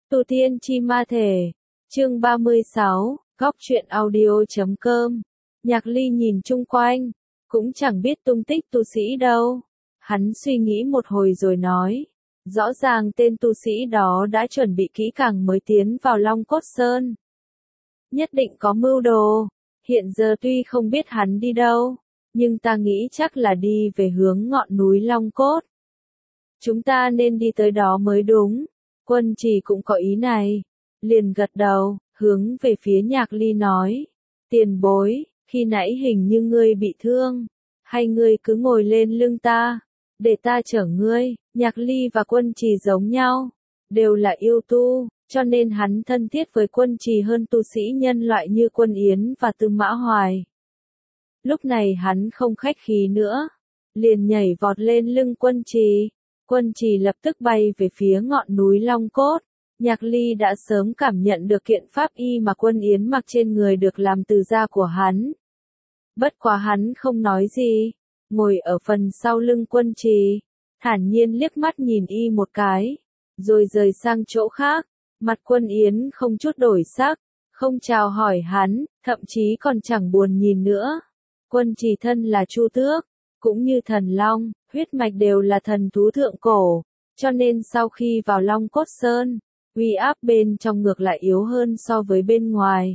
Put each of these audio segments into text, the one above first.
Tu Tiên Chi Ma Thể, chương 36, góc truyện audio.com. Nhạc Ly nhìn chung quanh, cũng chẳng biết tung tích tu sĩ đâu. Hắn suy nghĩ một hồi rồi nói, rõ ràng tên tu sĩ đó đã chuẩn bị kỹ càng mới tiến vào Long Cốt Sơn. Nhất định có mưu đồ, hiện giờ tuy không biết hắn đi đâu, nhưng ta nghĩ chắc là đi về hướng ngọn núi Long Cốt. Chúng ta nên đi tới đó mới đúng. Quân Trì cũng có ý này, liền gật đầu, hướng về phía Nhạc Ly nói, tiền bối, khi nãy hình như ngươi bị thương, hay ngươi cứ ngồi lên lưng ta, để ta chở ngươi. Nhạc Ly và Quân Trì giống nhau, đều là yêu tu, cho nên hắn thân thiết với Quân Trì hơn tu sĩ nhân loại như Quân Yến và Tư Mã Hoài. Lúc này hắn không khách khí nữa, liền nhảy vọt lên lưng Quân Trì. Quân Trì lập tức bay về phía ngọn núi Long Cốt. Nhạc Ly đã sớm cảm nhận được kiện pháp y mà Quân Yến mặc trên người được làm từ da của hắn. Bất quá hắn không nói gì, ngồi ở phần sau lưng Quân Trì, thản nhiên liếc mắt nhìn y một cái, rồi rời sang chỗ khác. Mặt Quân Yến không chút đổi sắc, không chào hỏi hắn, thậm chí còn chẳng buồn nhìn nữa. Quân Trì thân là Chu Tước, cũng như Thần Long, huyết mạch đều là thần thú thượng cổ, cho nên sau khi vào Long Cốt Sơn, uy áp bên trong ngược lại yếu hơn so với bên ngoài.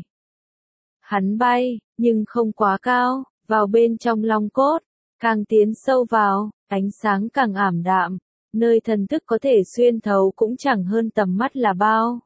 Hắn bay, nhưng không quá cao, vào bên trong Long Cốt, càng tiến sâu vào, ánh sáng càng ảm đạm, nơi thần thức có thể xuyên thấu cũng chẳng hơn tầm mắt là bao.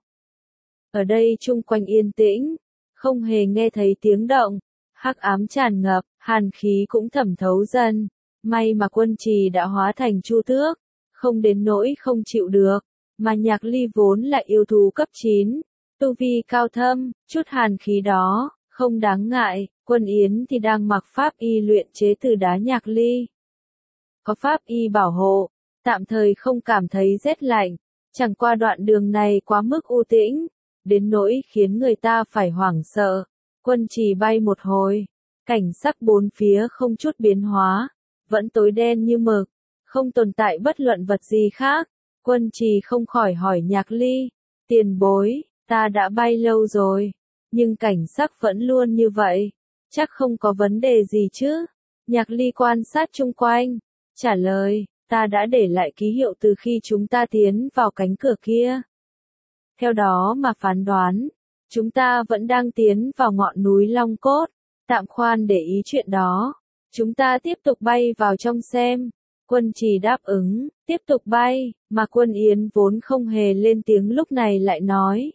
Ở đây chung quanh yên tĩnh, không hề nghe thấy tiếng động, hắc ám tràn ngập, hàn khí cũng thẩm thấu dần. May mà Quân Trì đã hóa thành Chu Tước, không đến nỗi không chịu được, mà Nhạc Ly vốn là yêu thú cấp 9, tu vi cao thâm, chút hàn khí đó, không đáng ngại. Quân Yến thì đang mặc pháp y luyện chế từ đá Nhạc Ly. Có pháp y bảo hộ, tạm thời không cảm thấy rét lạnh, chẳng qua đoạn đường này quá mức u tĩnh, đến nỗi khiến người ta phải hoảng sợ. Quân Trì bay một hồi, cảnh sắc bốn phía không chút biến hóa, vẫn tối đen như mực, không tồn tại bất luận vật gì khác. Quân Trì không khỏi hỏi Nhạc Ly, tiền bối, ta đã bay lâu rồi, nhưng cảnh sắc vẫn luôn như vậy, chắc không có vấn đề gì chứ? Nhạc Ly quan sát chung quanh, trả lời, ta đã để lại ký hiệu từ khi chúng ta tiến vào cánh cửa kia. Theo đó mà phán đoán, chúng ta vẫn đang tiến vào ngọn núi Long Cốt, tạm khoan để ý chuyện đó. Chúng ta tiếp tục bay vào trong xem. Quân Trì đáp ứng, tiếp tục bay, mà Quân Yến vốn không hề lên tiếng lúc này lại nói.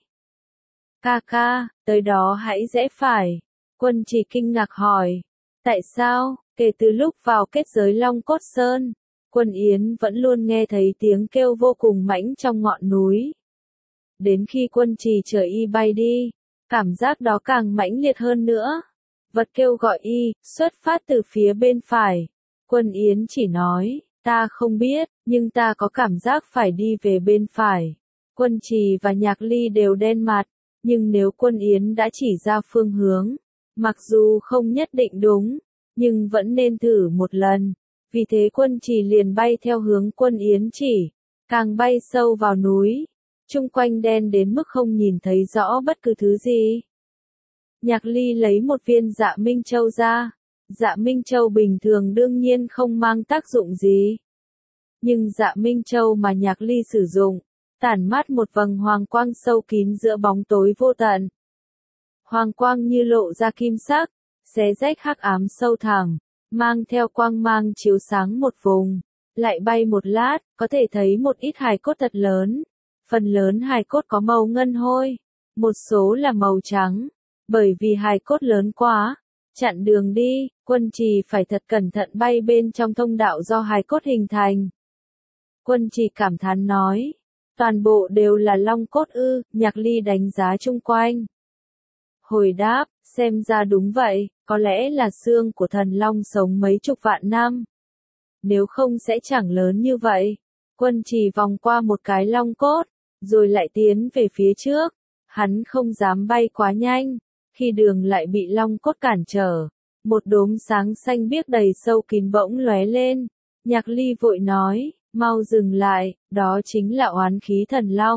Ca ca, tới đó hãy rẽ phải. Quân Trì kinh ngạc hỏi, tại sao? Kể từ lúc vào kết giới Long Cốt Sơn, Quân Yến vẫn luôn nghe thấy tiếng kêu vô cùng mãnh trong ngọn núi. Đến khi Quân Trì chở y bay đi, cảm giác đó càng mãnh liệt hơn nữa. Vật kêu gọi y, xuất phát từ phía bên phải. Quân Yến chỉ nói, ta không biết, nhưng ta có cảm giác phải đi về bên phải. Quân Trì và Nhạc Ly đều đen mặt, nhưng nếu Quân Yến đã chỉ ra phương hướng, mặc dù không nhất định đúng, nhưng vẫn nên thử một lần. Vì thế Quân Trì liền bay theo hướng Quân Yến chỉ, càng bay sâu vào núi, chung quanh đen đến mức không nhìn thấy rõ bất cứ thứ gì. Nhạc Ly lấy một viên Dạ Minh Châu ra. Dạ Minh Châu bình thường đương nhiên không mang tác dụng gì. Nhưng Dạ Minh Châu mà Nhạc Ly sử dụng, tản mát một vầng hoàng quang sâu kín giữa bóng tối vô tận. Hoàng quang như lộ ra kim sắc, xé rách hắc ám sâu thẳm, mang theo quang mang chiếu sáng một vùng. Lại bay một lát, có thể thấy một ít hài cốt thật lớn. Phần lớn hài cốt có màu ngân hôi, một số là màu trắng. Bởi vì hài cốt lớn quá, chặn đường đi, Quân Trì phải thật cẩn thận bay bên trong thông đạo do hài cốt hình thành. Quân Trì cảm thán nói, toàn bộ đều là long cốt ư? Nhạc Ly đánh giá chung quanh. Hồi đáp, xem ra đúng vậy, có lẽ là xương của thần long sống mấy chục vạn năm. Nếu không sẽ chẳng lớn như vậy. Quân Trì vòng qua một cái long cốt, rồi lại tiến về phía trước. Hắn không dám bay quá nhanh. Khi đường lại bị long cốt cản trở, một đốm sáng xanh biếc đầy sâu kín bỗng lóe lên. Nhạc Ly vội nói, mau dừng lại, đó chính là oán khí thần long.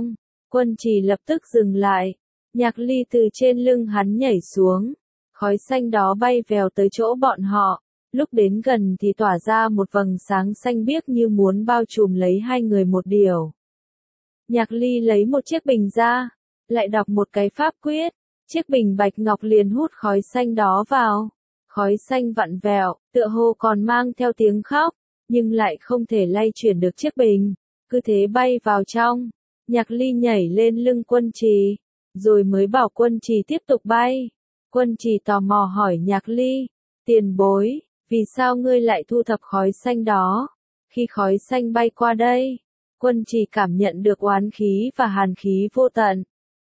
Quân Trì lập tức dừng lại. Nhạc Ly từ trên lưng hắn nhảy xuống. Khói xanh đó bay vèo tới chỗ bọn họ. Lúc đến gần thì tỏa ra một vầng sáng xanh biếc như muốn bao trùm lấy hai người một điều. Nhạc Ly lấy một chiếc bình ra, lại đọc một cái pháp quyết. Chiếc bình bạch ngọc liền hút khói xanh đó vào. Khói xanh vặn vẹo, tựa hồ còn mang theo tiếng khóc, nhưng lại không thể lay chuyển được chiếc bình. Cứ thế bay vào trong. Nhạc Ly nhảy lên lưng Quân Trì, rồi mới bảo Quân Trì tiếp tục bay. Quân Trì tò mò hỏi Nhạc Ly, tiền bối, vì sao ngươi lại thu thập khói xanh đó? Khi khói xanh bay qua đây, Quân Trì cảm nhận được oán khí và hàn khí vô tận.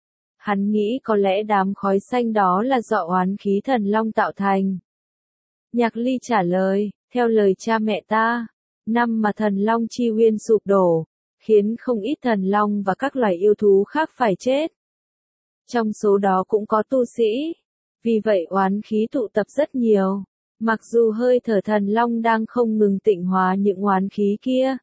Hắn nghĩ có lẽ đám khói xanh đó là do oán khí thần long tạo thành. Nhạc Ly trả lời, theo lời cha mẹ ta, năm mà thần long chi uyên sụp đổ, khiến không ít thần long và các loài yêu thú khác phải chết. Trong số đó cũng có tu sĩ, vì vậy oán khí tụ tập rất nhiều. Mặc dù hơi thở thần long đang không ngừng tịnh hóa những oán khí kia,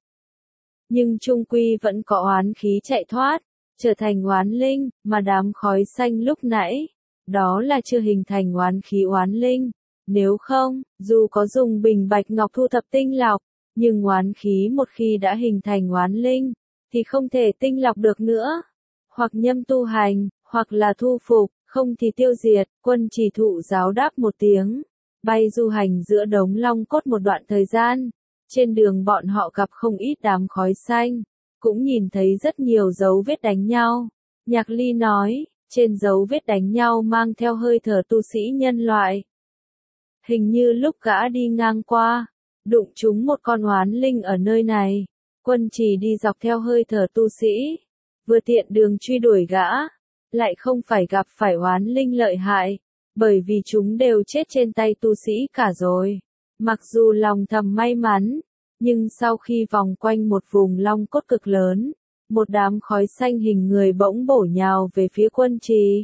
nhưng chung quy vẫn có oán khí chạy thoát, trở thành oán linh, mà đám khói xanh lúc nãy, đó là chưa hình thành oán khí oán linh. Nếu không, dù có dùng bình bạch ngọc thu thập tinh lọc, nhưng oán khí một khi đã hình thành oán linh, thì không thể tinh lọc được nữa. Hoặc nhâm tu hành, hoặc là thu phục, không thì tiêu diệt. Quân Trì thụ giáo đáp một tiếng, bay du hành giữa đống long cốt một đoạn thời gian. Trên đường bọn họ gặp không ít đám khói xanh, cũng nhìn thấy rất nhiều dấu vết đánh nhau. Nhạc Ly nói, trên dấu vết đánh nhau mang theo hơi thở tu sĩ nhân loại. Hình như lúc gã đi ngang qua, đụng trúng một con oán linh ở nơi này. Quân Trì đi dọc theo hơi thở tu sĩ, vừa tiện đường truy đuổi gã, lại không phải gặp phải oán linh lợi hại, bởi vì chúng đều chết trên tay tu sĩ cả rồi. Mặc dù lòng thầm may mắn, nhưng sau khi vòng quanh một vùng long cốt cực lớn, một đám khói xanh hình người bỗng bổ nhào về phía Quân Trì.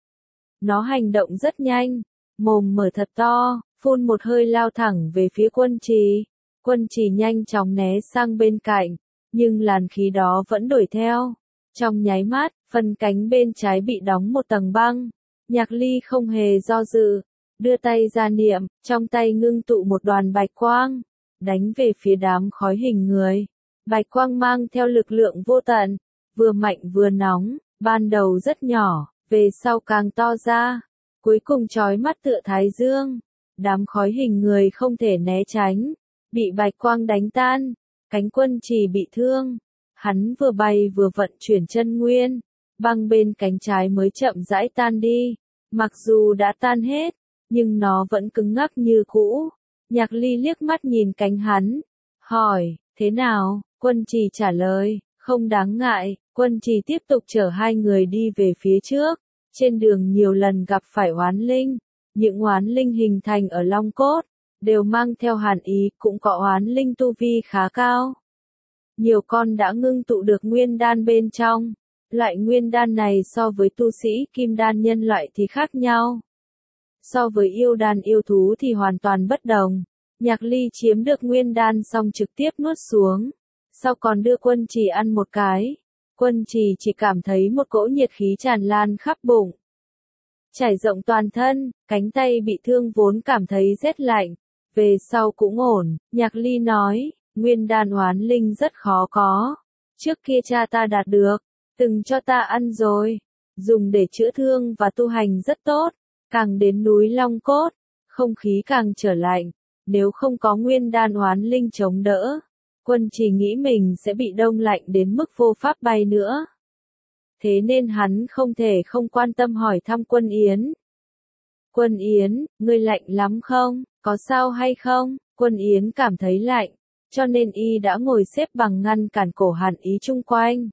Nó hành động rất nhanh, mồm mở thật to, phun một hơi lao thẳng về phía Quân Trì. Quân Trì nhanh chóng né sang bên cạnh, nhưng làn khí đó vẫn đuổi theo. Trong nháy mắt, phần cánh bên trái bị đóng một tầng băng. Nhạc Ly không hề do dự, đưa tay ra niệm, trong tay ngưng tụ một đoàn bạch quang, đánh về phía đám khói hình người. Bạch quang mang theo lực lượng vô tận, vừa mạnh vừa nóng, ban đầu rất nhỏ, về sau càng to ra, cuối cùng chói mắt tựa thái dương. Đám khói hình người không thể né tránh, bị bạch quang đánh tan. Cánh Quân Trì bị thương, hắn vừa bay vừa vận chuyển chân nguyên, băng bên cánh trái mới chậm rãi tan đi. Mặc dù đã tan hết, nhưng nó vẫn cứng ngắc như cũ. Nhạc Ly liếc mắt nhìn cánh hắn, hỏi, thế nào? Quân Trì trả lời, không đáng ngại. Quân Trì tiếp tục chở hai người đi về phía trước. Trên đường nhiều lần gặp phải oán linh. Những oán linh hình thành ở long cốt, đều mang theo hàn ý, cũng có oán linh tu vi khá cao. Nhiều con đã ngưng tụ được nguyên đan bên trong. Loại nguyên đan này so với tu sĩ kim đan nhân loại thì khác nhau. So với yêu đan yêu thú thì hoàn toàn bất đồng. Nhạc Ly chiếm được nguyên đan xong trực tiếp nuốt xuống. Sau còn đưa Quân Trì ăn một cái. Quân Trì chỉ cảm thấy một cỗ nhiệt khí tràn lan khắp bụng, trải rộng toàn thân, cánh tay bị thương vốn cảm thấy rét lạnh. Về sau cũng ổn. Nhạc Ly nói, nguyên đan oán linh rất khó có. Trước kia cha ta đạt được, từng cho ta ăn rồi. Dùng để chữa thương và tu hành rất tốt. Càng đến núi Long Cốt, không khí càng trở lạnh. Nếu không có nguyên đan oán linh chống đỡ, Quân Trì nghĩ mình sẽ bị đông lạnh đến mức vô pháp bay nữa. Thế nên hắn không thể không quan tâm hỏi thăm Quân Yến. Quân Yến, ngươi lạnh lắm không? Có sao hay không? Quân Yến cảm thấy lạnh, cho nên y đã ngồi xếp bằng ngăn cản cổ hàn ý chung quanh.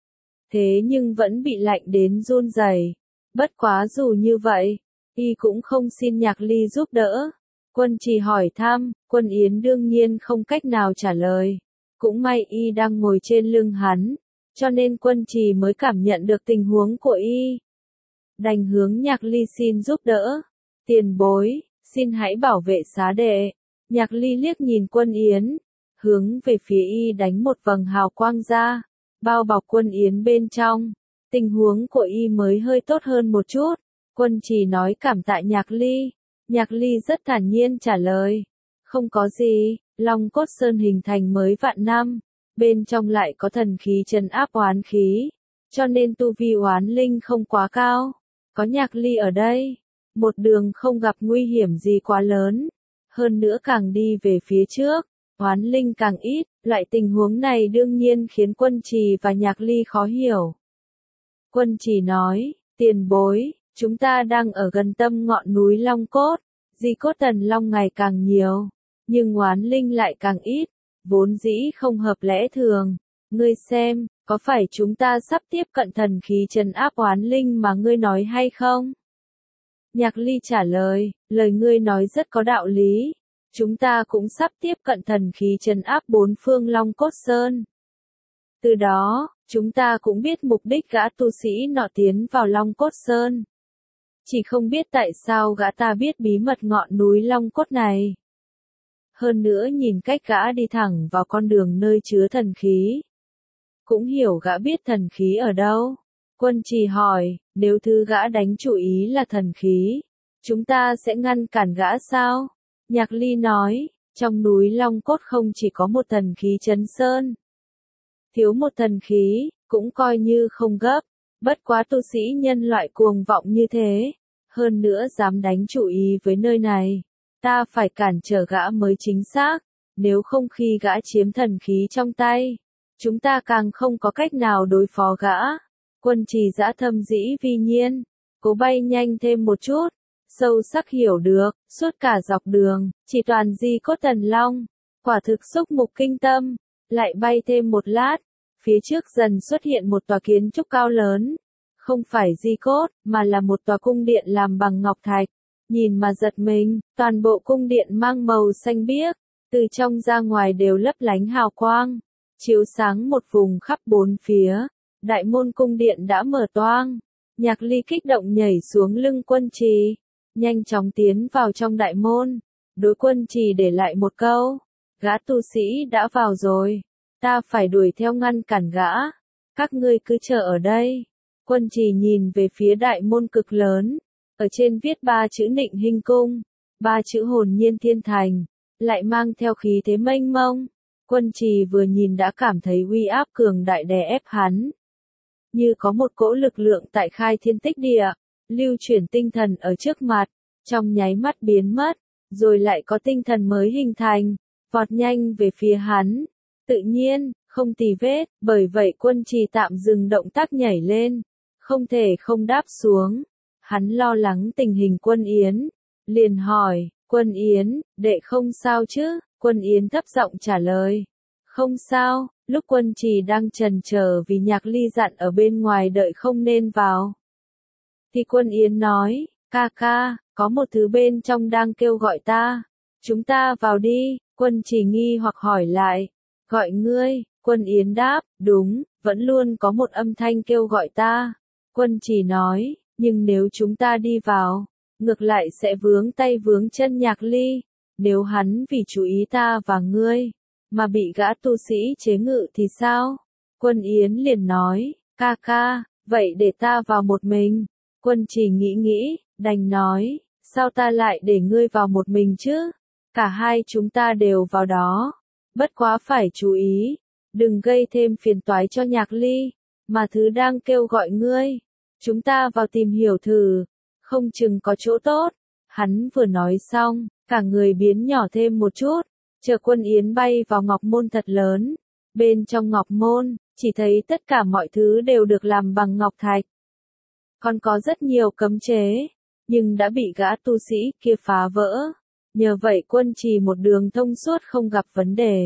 Thế nhưng vẫn bị lạnh đến run rẩy. Bất quá dù như vậy, y cũng không xin Nhạc Ly giúp đỡ. Quân Trì hỏi thăm, Quân Yến đương nhiên không cách nào trả lời. Cũng may y đang ngồi trên lưng hắn, cho nên Quân Trì mới cảm nhận được tình huống của y. Đành hướng Nhạc Ly xin giúp đỡ. Tiền bối, xin hãy bảo vệ xá đệ. Nhạc Ly liếc nhìn Quân Yến, hướng về phía y đánh một vầng hào quang ra, bao bọc Quân Yến bên trong. Tình huống của y mới hơi tốt hơn một chút. Quân Trì nói cảm tạ Nhạc Ly. Nhạc Ly rất thản nhiên trả lời. Không có gì, Long Cốt Sơn hình thành mới vạn năm. Bên trong lại có thần khí trấn áp oán khí. Cho nên tu vi oán linh không quá cao. Có Nhạc Ly ở đây. Một đường không gặp nguy hiểm gì quá lớn. Hơn nữa càng đi về phía trước, oán linh càng ít. Loại tình huống này đương nhiên khiến Quân Trì và Nhạc Ly khó hiểu. Quân Trì nói, tiền bối, chúng ta đang ở gần tâm ngọn núi Long Cốt. Di cốt Thần Long ngày càng nhiều, nhưng oán linh lại càng ít, vốn dĩ không hợp lẽ thường. Ngươi xem, có phải chúng ta sắp tiếp cận thần khí trấn áp oán linh mà ngươi nói hay không? Nhạc Ly trả lời, lời ngươi nói rất có đạo lý. Chúng ta cũng sắp tiếp cận thần khí trấn áp bốn phương Long Cốt Sơn. Từ đó, chúng ta cũng biết mục đích gã tu sĩ nọ tiến vào Long Cốt Sơn. Chỉ không biết tại sao gã ta biết bí mật ngọn núi Long Cốt này. Hơn nữa nhìn cách gã đi thẳng vào con đường nơi chứa thần khí. Cũng hiểu gã biết thần khí ở đâu. Quân Trì hỏi, nếu thứ gã đánh chủ ý là thần khí, chúng ta sẽ ngăn cản gã sao? Nhạc Ly nói, trong núi Long Cốt không chỉ có một thần khí trấn sơn. Thiếu một thần khí, cũng coi như không gấp. Bất quá tu sĩ nhân loại cuồng vọng như thế. Hơn nữa dám đánh chủ ý với nơi này. Ta phải cản trở gã mới chính xác. Nếu không khi gã chiếm thần khí trong tay, chúng ta càng không có cách nào đối phó gã. Quân Trì dã thâm dĩ vi nhiên. Cố bay nhanh thêm một chút. Sâu sắc hiểu được, suốt cả dọc đường, chỉ toàn di cốt Thần Long. Quả thực xúc mục kinh tâm. Lại bay thêm một lát. Phía trước dần xuất hiện một tòa kiến trúc cao lớn. Không phải di cốt, mà là một tòa cung điện làm bằng ngọc thạch. Nhìn mà giật mình, toàn bộ cung điện mang màu xanh biếc. Từ trong ra ngoài đều lấp lánh hào quang. Chiếu sáng một vùng khắp bốn phía. Đại môn cung điện đã mở toang. Nhạc Ly kích động nhảy xuống lưng Quân Trì. Nhanh chóng tiến vào trong đại môn. Đối Quân Trì để lại một câu. Gã tu sĩ đã vào rồi. Ta phải đuổi theo ngăn cản gã. Các ngươi cứ chờ ở đây. Quân Trì nhìn về phía đại môn cực lớn. Ở trên viết 3 chữ Nịnh Hinh Cung. 3 chữ Hồn Nhiên Thiên Thành. Lại mang theo khí thế mênh mông. Quân Trì vừa nhìn đã cảm thấy uy áp cường đại đè ép hắn. Như có một cỗ lực lượng tại khai thiên tích địa. Lưu chuyển tinh thần ở trước mặt. Trong nháy mắt biến mất. Rồi lại có tinh thần mới hình thành. Vọt nhanh về phía hắn. Tự nhiên, không tì vết, bởi vậy Quân Trì tạm dừng động tác nhảy lên. Không thể không đáp xuống. Hắn lo lắng tình hình Quân Yến. Liền hỏi, Quân Yến, đệ không sao chứ? Quân Yến thấp giọng trả lời. Không sao, lúc Quân Trì đang chần chờ vì Nhạc Ly dặn ở bên ngoài đợi không nên vào. Thì Quân Yến nói, ca ca, có một thứ bên trong đang kêu gọi ta. Chúng ta vào đi. Quân Trì nghi hoặc hỏi lại. Gọi ngươi, Quân Yến đáp, đúng, vẫn luôn có một âm thanh kêu gọi ta. Quân Trì nói, nhưng nếu chúng ta đi vào, ngược lại sẽ vướng tay vướng chân Nhạc Ly. Nếu hắn vì chú ý ta và ngươi, mà bị gã tu sĩ chế ngự thì sao? Quân Yến liền nói, ca ca, vậy để ta vào một mình. Quân Trì nghĩ, đành nói, sao ta lại để ngươi vào một mình chứ? Cả hai chúng ta đều vào đó. Bất quá phải chú ý, đừng gây thêm phiền toái cho Nhạc Ly, mà thứ đang kêu gọi ngươi. Chúng ta vào tìm hiểu thử, không chừng có chỗ tốt. Hắn vừa nói xong, cả người biến nhỏ thêm một chút, chờ Quân Yến bay vào ngọc môn thật lớn. Bên trong ngọc môn, chỉ thấy tất cả mọi thứ đều được làm bằng ngọc thạch. Còn có rất nhiều cấm chế, nhưng đã bị gã tu sĩ kia phá vỡ. Nhờ vậy Quân Trì một đường thông suốt không gặp vấn đề.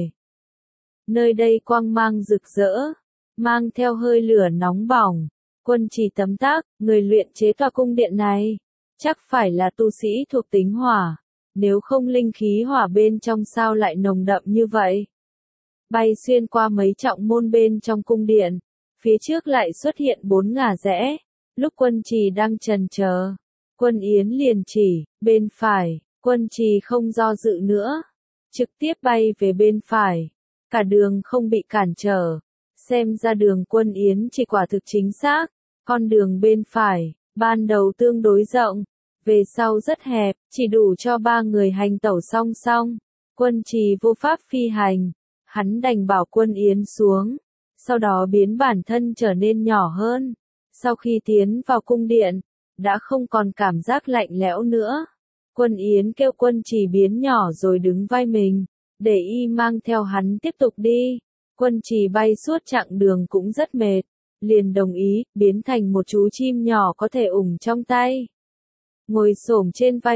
Nơi đây quang mang rực rỡ, mang theo hơi lửa nóng bỏng. Quân Trì tấm tắc, người luyện chế tòa cung điện này, chắc phải là tu sĩ thuộc tính hỏa. Nếu không linh khí hỏa bên trong sao lại nồng đậm như vậy? Bay xuyên qua mấy trọng môn bên trong cung điện, phía trước lại xuất hiện 4 ngả rẽ. Lúc Quân Trì đang chần chờ, Quân Yến liền chỉ, bên phải. Quân Trì không do dự nữa, trực tiếp bay về bên phải. Cả đường không bị cản trở. Xem ra đường Quân Yến chỉ quả thực chính xác. Con đường bên phải, ban đầu tương đối rộng, về sau rất hẹp, chỉ đủ cho 3 người hành tẩu song song. Quân Trì vô pháp phi hành, hắn đành bảo Quân Yến xuống, sau đó biến bản thân trở nên nhỏ hơn. Sau khi tiến vào cung điện, đã không còn cảm giác lạnh lẽo nữa. Quân Yến kêu Quân Trì biến nhỏ rồi đứng vai mình, để y mang theo hắn tiếp tục đi. Quân Trì bay suốt chặng đường cũng rất mệt, liền đồng ý, biến thành một chú chim nhỏ có thể ủng trong tay. Ngồi xổm trên vai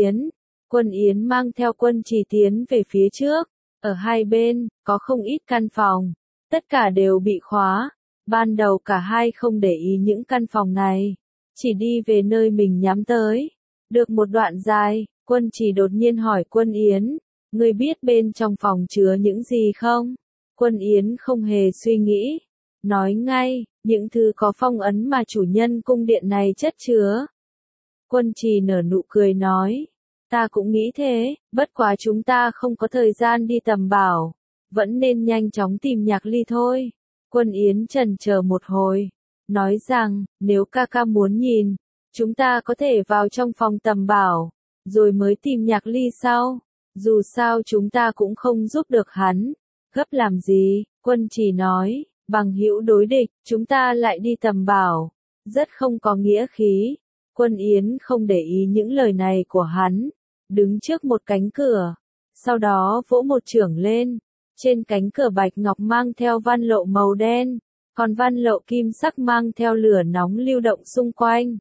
Quân Yến mang theo Quân Trì tiến về phía trước. Ở hai bên, có không ít căn phòng, tất cả đều bị khóa. Ban đầu cả hai không để ý những căn phòng này, chỉ đi về nơi mình nhắm tới. Được một đoạn dài, Quân Trì đột nhiên hỏi Quân Yến, ngươi biết bên trong phòng chứa những gì không? Quân Yến không hề suy nghĩ, nói ngay, những thứ có phong ấn mà chủ nhân cung điện này chất chứa. Quân Trì nở nụ cười nói, ta cũng nghĩ thế, bất quá chúng ta không có thời gian đi tầm bảo, vẫn nên nhanh chóng tìm Nhạc Ly thôi. Quân Yến chần chờ một hồi, nói rằng, nếu ca ca muốn nhìn, chúng ta có thể vào trong phòng tầm bảo, rồi mới tìm Nhạc Ly sau. Dù sao chúng ta cũng không giúp được hắn. Gấp làm gì? Quân Trì nói, bằng hữu đối địch, chúng ta lại đi tầm bảo. Rất không có nghĩa khí. Quân Yến không để ý những lời này của hắn, đứng trước một cánh cửa, sau đó vỗ một chưởng lên. Trên cánh cửa bạch ngọc mang theo văn lộ màu đen, còn văn lộ kim sắc mang theo lửa nóng lưu động xung quanh.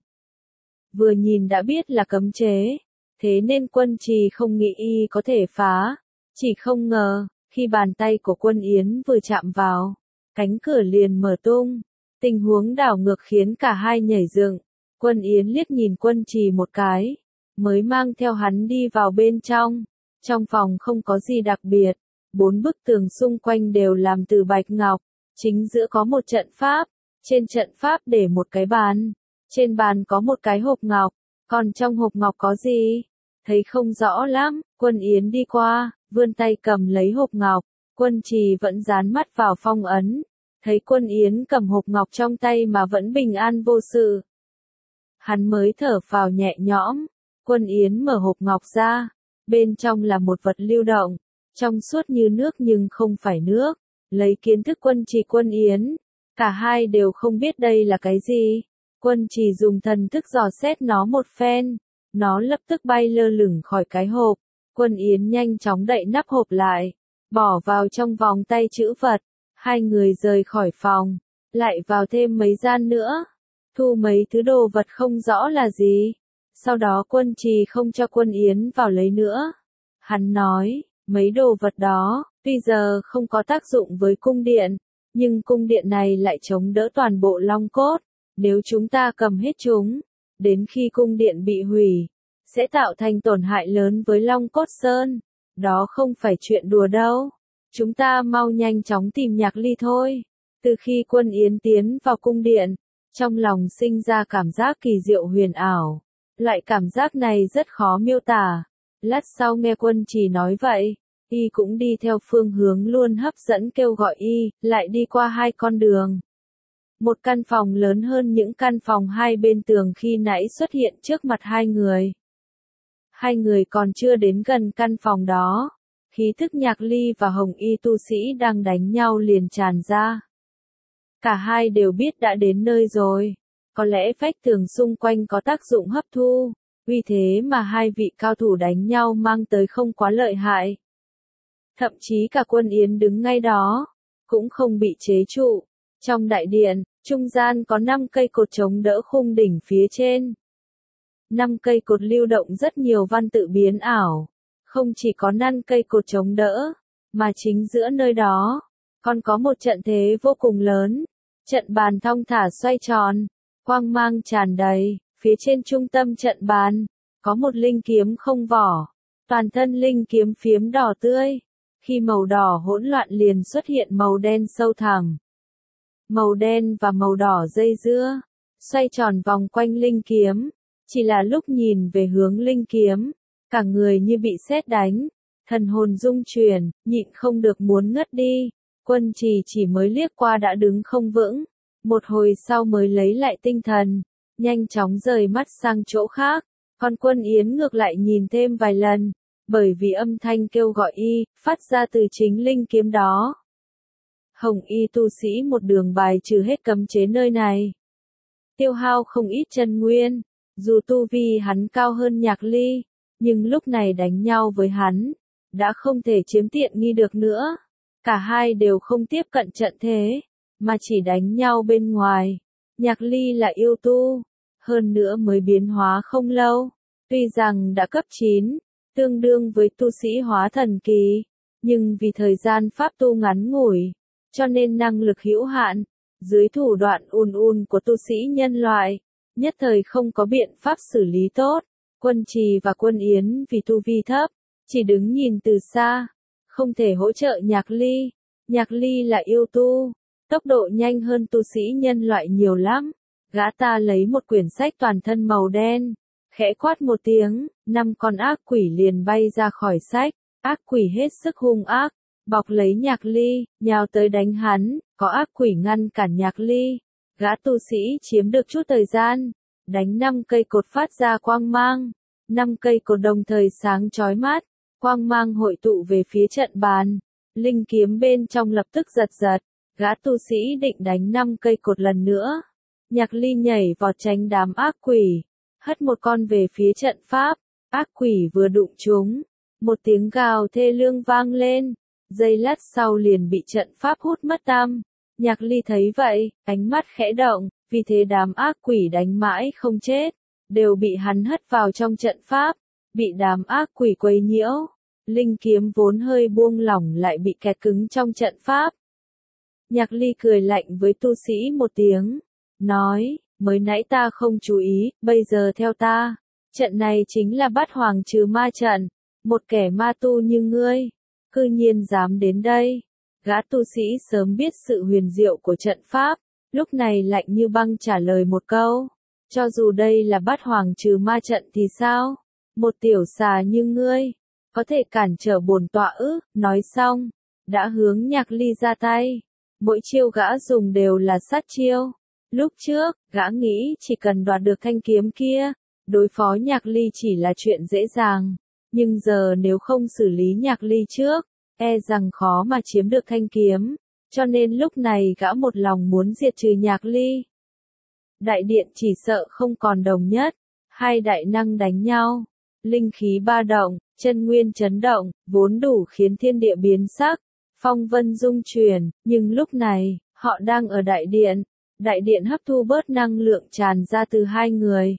Vừa nhìn đã biết là cấm chế, thế nên Quân Trì không nghĩ y có thể phá. Chỉ không ngờ, khi bàn tay của Quân Yến vừa chạm vào, cánh cửa liền mở tung. Tình huống đảo ngược khiến cả hai nhảy dựng. Quân Yến liếc nhìn Quân Trì một cái, mới mang theo hắn đi vào bên trong. Trong phòng không có gì đặc biệt, 4 bức tường xung quanh đều làm từ bạch ngọc, chính giữa có một trận pháp, trên trận pháp để một cái bàn, trên bàn có một cái hộp ngọc, còn trong hộp ngọc có gì? Thấy không rõ lắm, Quân Yến đi qua, vươn tay cầm lấy hộp ngọc, Quân Trì vẫn dán mắt vào phong ấn, thấy Quân Yến cầm hộp ngọc trong tay mà vẫn bình an vô sự. Hắn mới thở phào nhẹ nhõm. Quân Yến mở hộp ngọc ra, bên trong là một vật lưu động, trong suốt như nước nhưng không phải nước. Lấy kiến thức Quân Trì Quân Yến, cả hai đều không biết đây là cái gì. Quân Trì dùng thần thức dò xét nó một phen, nó lập tức bay lơ lửng khỏi cái hộp. Quân Yến nhanh chóng đậy nắp hộp lại, bỏ vào trong vòng tay trữ vật. Hai người rời khỏi phòng, lại vào thêm mấy gian nữa, thu mấy thứ đồ vật không rõ là gì. Sau đó Quân Trì không cho Quân Yến vào lấy nữa. Hắn nói, mấy đồ vật đó, tuy giờ không có tác dụng với cung điện, nhưng cung điện này lại chống đỡ toàn bộ long cốt. Nếu chúng ta cầm hết chúng, đến khi cung điện bị hủy, sẽ tạo thành tổn hại lớn với Long Cốt Sơn. Đó không phải chuyện đùa đâu. Chúng ta mau nhanh chóng tìm Nhạc Ly thôi. Từ khi Quân Yến tiến vào cung điện, trong lòng sinh ra cảm giác kỳ diệu huyền ảo. Loại cảm giác này rất khó miêu tả. Lát sau nghe Quân Trì nói vậy, y cũng đi theo phương hướng luôn hấp dẫn kêu gọi y, lại đi qua hai con đường. Một căn phòng lớn hơn những căn phòng hai bên tường khi nãy xuất hiện trước mặt hai người. Hai người còn chưa đến gần căn phòng đó, khí thức Nhạc Ly và Hồng Y tu sĩ đang đánh nhau liền tràn ra. Cả hai đều biết đã đến nơi rồi, có lẽ vách tường xung quanh có tác dụng hấp thu, vì thế mà hai vị cao thủ đánh nhau mang tới không quá lợi hại. Thậm chí cả Quân Yến đứng ngay đó, cũng không bị chế trụ. Trong đại điện, trung gian có 5 cây cột chống đỡ khung đỉnh phía trên. 5 cây cột lưu động rất nhiều văn tự biến ảo. Không chỉ có 5 cây cột chống đỡ, mà chính giữa nơi đó, còn có một trận thế vô cùng lớn. Trận bàn thong thả xoay tròn, quang mang tràn đầy, phía trên trung tâm trận bàn, có một linh kiếm không vỏ. Toàn thân linh kiếm phiếm đỏ tươi, khi màu đỏ hỗn loạn liền xuất hiện màu đen sâu thẳm. Màu đen và màu đỏ dây dưa, xoay tròn vòng quanh linh kiếm, chỉ là lúc nhìn về hướng linh kiếm, cả người như bị sét đánh, thần hồn rung chuyển, nhịn không được muốn ngất đi. Quân Trì chỉ mới liếc qua đã đứng không vững, một hồi sau mới lấy lại tinh thần, nhanh chóng rời mắt sang chỗ khác, còn Quân Yến ngược lại nhìn thêm vài lần, bởi vì âm thanh kêu gọi y, phát ra từ chính linh kiếm đó. Hồng y tu sĩ một đường bài trừ hết cấm chế nơi này. Tiêu hao không ít chân nguyên, dù tu vi hắn cao hơn Nhạc Ly, nhưng lúc này đánh nhau với hắn, đã không thể chiếm tiện nghi được nữa. Cả hai đều không tiếp cận trận thế, mà chỉ đánh nhau bên ngoài. Nhạc Ly là yêu tu, hơn nữa mới biến hóa không lâu, tuy rằng đã cấp 9, tương đương với tu sĩ hóa thần kỳ, nhưng vì thời gian pháp tu ngắn ngủi, cho nên năng lực hữu hạn, dưới thủ đoạn của tu sĩ nhân loại, nhất thời không có biện pháp xử lý tốt. Quân Trì và Quân Yến vì tu vi thấp, chỉ đứng nhìn từ xa, không thể hỗ trợ Nhạc Ly. Nhạc Ly là yêu tu, tốc độ nhanh hơn tu sĩ nhân loại nhiều lắm. Gã ta lấy một quyển sách toàn thân màu đen, khẽ quát một tiếng, 5 con ác quỷ liền bay ra khỏi sách. Ác quỷ hết sức hung ác, bọc lấy Nhạc Ly, nhào tới đánh hắn, có ác quỷ ngăn cản Nhạc Ly. Gã tu sĩ chiếm được chút thời gian, đánh 5 cây cột phát ra quang mang. 5 cây cột đồng thời sáng chói mắt, quang mang hội tụ về phía trận bàn. Linh kiếm bên trong lập tức giật giật, gã tu sĩ định đánh 5 cây cột lần nữa. Nhạc Ly nhảy vọt tránh đám ác quỷ, hất một con về phía trận pháp. Ác quỷ vừa đụng chúng, một tiếng gào thê lương vang lên, giây lát sau liền bị trận pháp hút mất tăm. Nhạc Ly thấy vậy, ánh mắt khẽ động, vì thế đám ác quỷ đánh mãi không chết, đều bị hắn hất vào trong trận pháp, bị đám ác quỷ quấy nhiễu. Linh kiếm vốn hơi buông lỏng lại bị kẹt cứng trong trận pháp. Nhạc Ly cười lạnh với tu sĩ một tiếng, nói, mới nãy ta không chú ý, bây giờ theo ta. Trận này chính là Bát Hoàng trừ ma trận, một kẻ ma tu như ngươi, cư nhiên dám đến đây. Gã tu sĩ sớm biết sự huyền diệu của trận pháp, lúc này lạnh như băng trả lời một câu, cho dù đây là Bát Hoàng trừ ma trận thì sao? Một tiểu xà như ngươi, có thể cản trở bổn tọa ư? Nói xong, đã hướng Nhạc Ly ra tay. Mỗi chiêu gã dùng đều là sát chiêu. Lúc trước, gã nghĩ chỉ cần đoạt được thanh kiếm kia, đối phó Nhạc Ly chỉ là chuyện dễ dàng. Nhưng giờ nếu không xử lý Nhạc Ly trước, e rằng khó mà chiếm được thanh kiếm. Cho nên lúc này gã một lòng muốn diệt trừ Nhạc Ly. Đại điện chỉ sợ không còn đồng nhất. Hai đại năng đánh nhau. Linh khí ba động, chân nguyên chấn động, vốn đủ khiến thiên địa biến sắc. Phong vân rung chuyển, nhưng lúc này, họ đang ở đại điện. Đại điện hấp thu bớt năng lượng tràn ra từ hai người.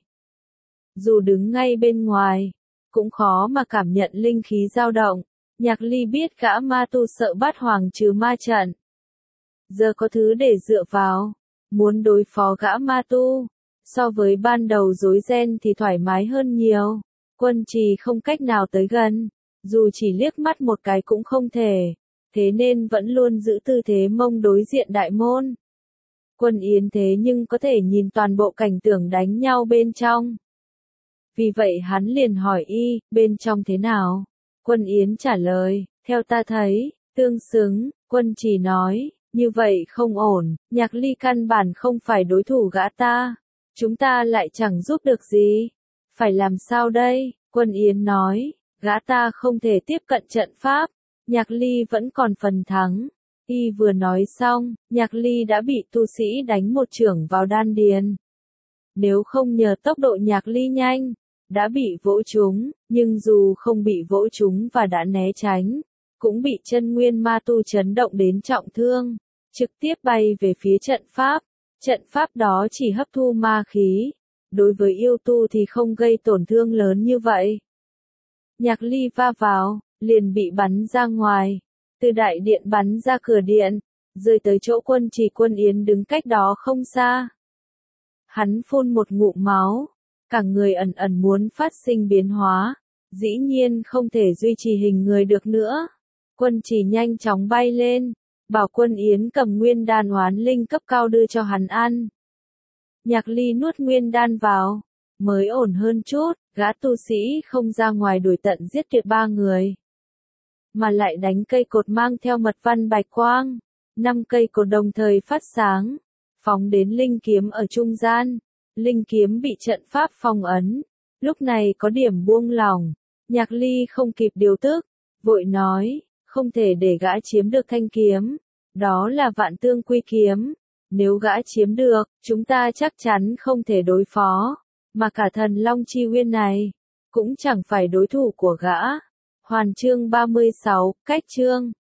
Dù đứng ngay bên ngoài, cũng khó mà cảm nhận linh khí dao động. Nhạc Ly biết gã ma tu sợ Bát Hoàng trừ ma trận. Giờ có thứ để dựa vào, muốn đối phó gã ma tu, so với ban đầu rối ren thì thoải mái hơn nhiều. Quân Trì không cách nào tới gần, dù chỉ liếc mắt một cái cũng không thể, thế nên vẫn luôn giữ tư thế mông đối diện đại môn. Quân Yến thế nhưng có thể nhìn toàn bộ cảnh tượng đánh nhau bên trong. Vì vậy hắn liền hỏi y, bên trong thế nào? Quân Yến trả lời, theo ta thấy, tương xứng. Quân Trì nói, như vậy không ổn, Nhạc Ly căn bản không phải đối thủ gã ta. Chúng ta lại chẳng giúp được gì. Phải làm sao đây? Quân Yến nói, gã ta không thể tiếp cận trận pháp. Nhạc Ly vẫn còn phần thắng. Y vừa nói xong, Nhạc Ly đã bị tu sĩ đánh một chưởng vào đan điền. Nếu không nhờ tốc độ Nhạc Ly nhanh, đã bị vỗ trúng, nhưng dù không bị vỗ trúng và đã né tránh, cũng bị chân nguyên ma tu chấn động đến trọng thương, trực tiếp bay về phía trận pháp. Trận pháp đó chỉ hấp thu ma khí, đối với yêu tu thì không gây tổn thương lớn như vậy. Nhạc Ly va vào, liền bị bắn ra ngoài, từ đại điện bắn ra cửa điện, rơi tới chỗ Quân Trì Quân Yến đứng cách đó không xa. Hắn phun một ngụm máu, cả người ẩn ẩn muốn phát sinh biến hóa, dĩ nhiên không thể duy trì hình người được nữa. Quân Trì nhanh chóng bay lên, bảo Quân Yến cầm nguyên đan oán linh cấp cao đưa cho hắn ăn. Nhạc Ly nuốt nguyên đan vào, mới ổn hơn chút, gã tu sĩ không ra ngoài đuổi tận giết tuyệt 3 người, mà lại đánh cây cột mang theo mật văn bạch quang. 5 cây cột đồng thời phát sáng, phóng đến linh kiếm ở trung gian. Linh kiếm bị trận pháp phong ấn, lúc này có điểm buông lỏng. Nhạc Ly không kịp điều tức, vội nói, không thể để gã chiếm được thanh kiếm. Đó là Vạn Tương Quy kiếm. Nếu gã chiếm được, chúng ta chắc chắn không thể đối phó. Mà cả thần Long Chi Uyên này, cũng chẳng phải đối thủ của gã. Hoàn chương 36, cách chương.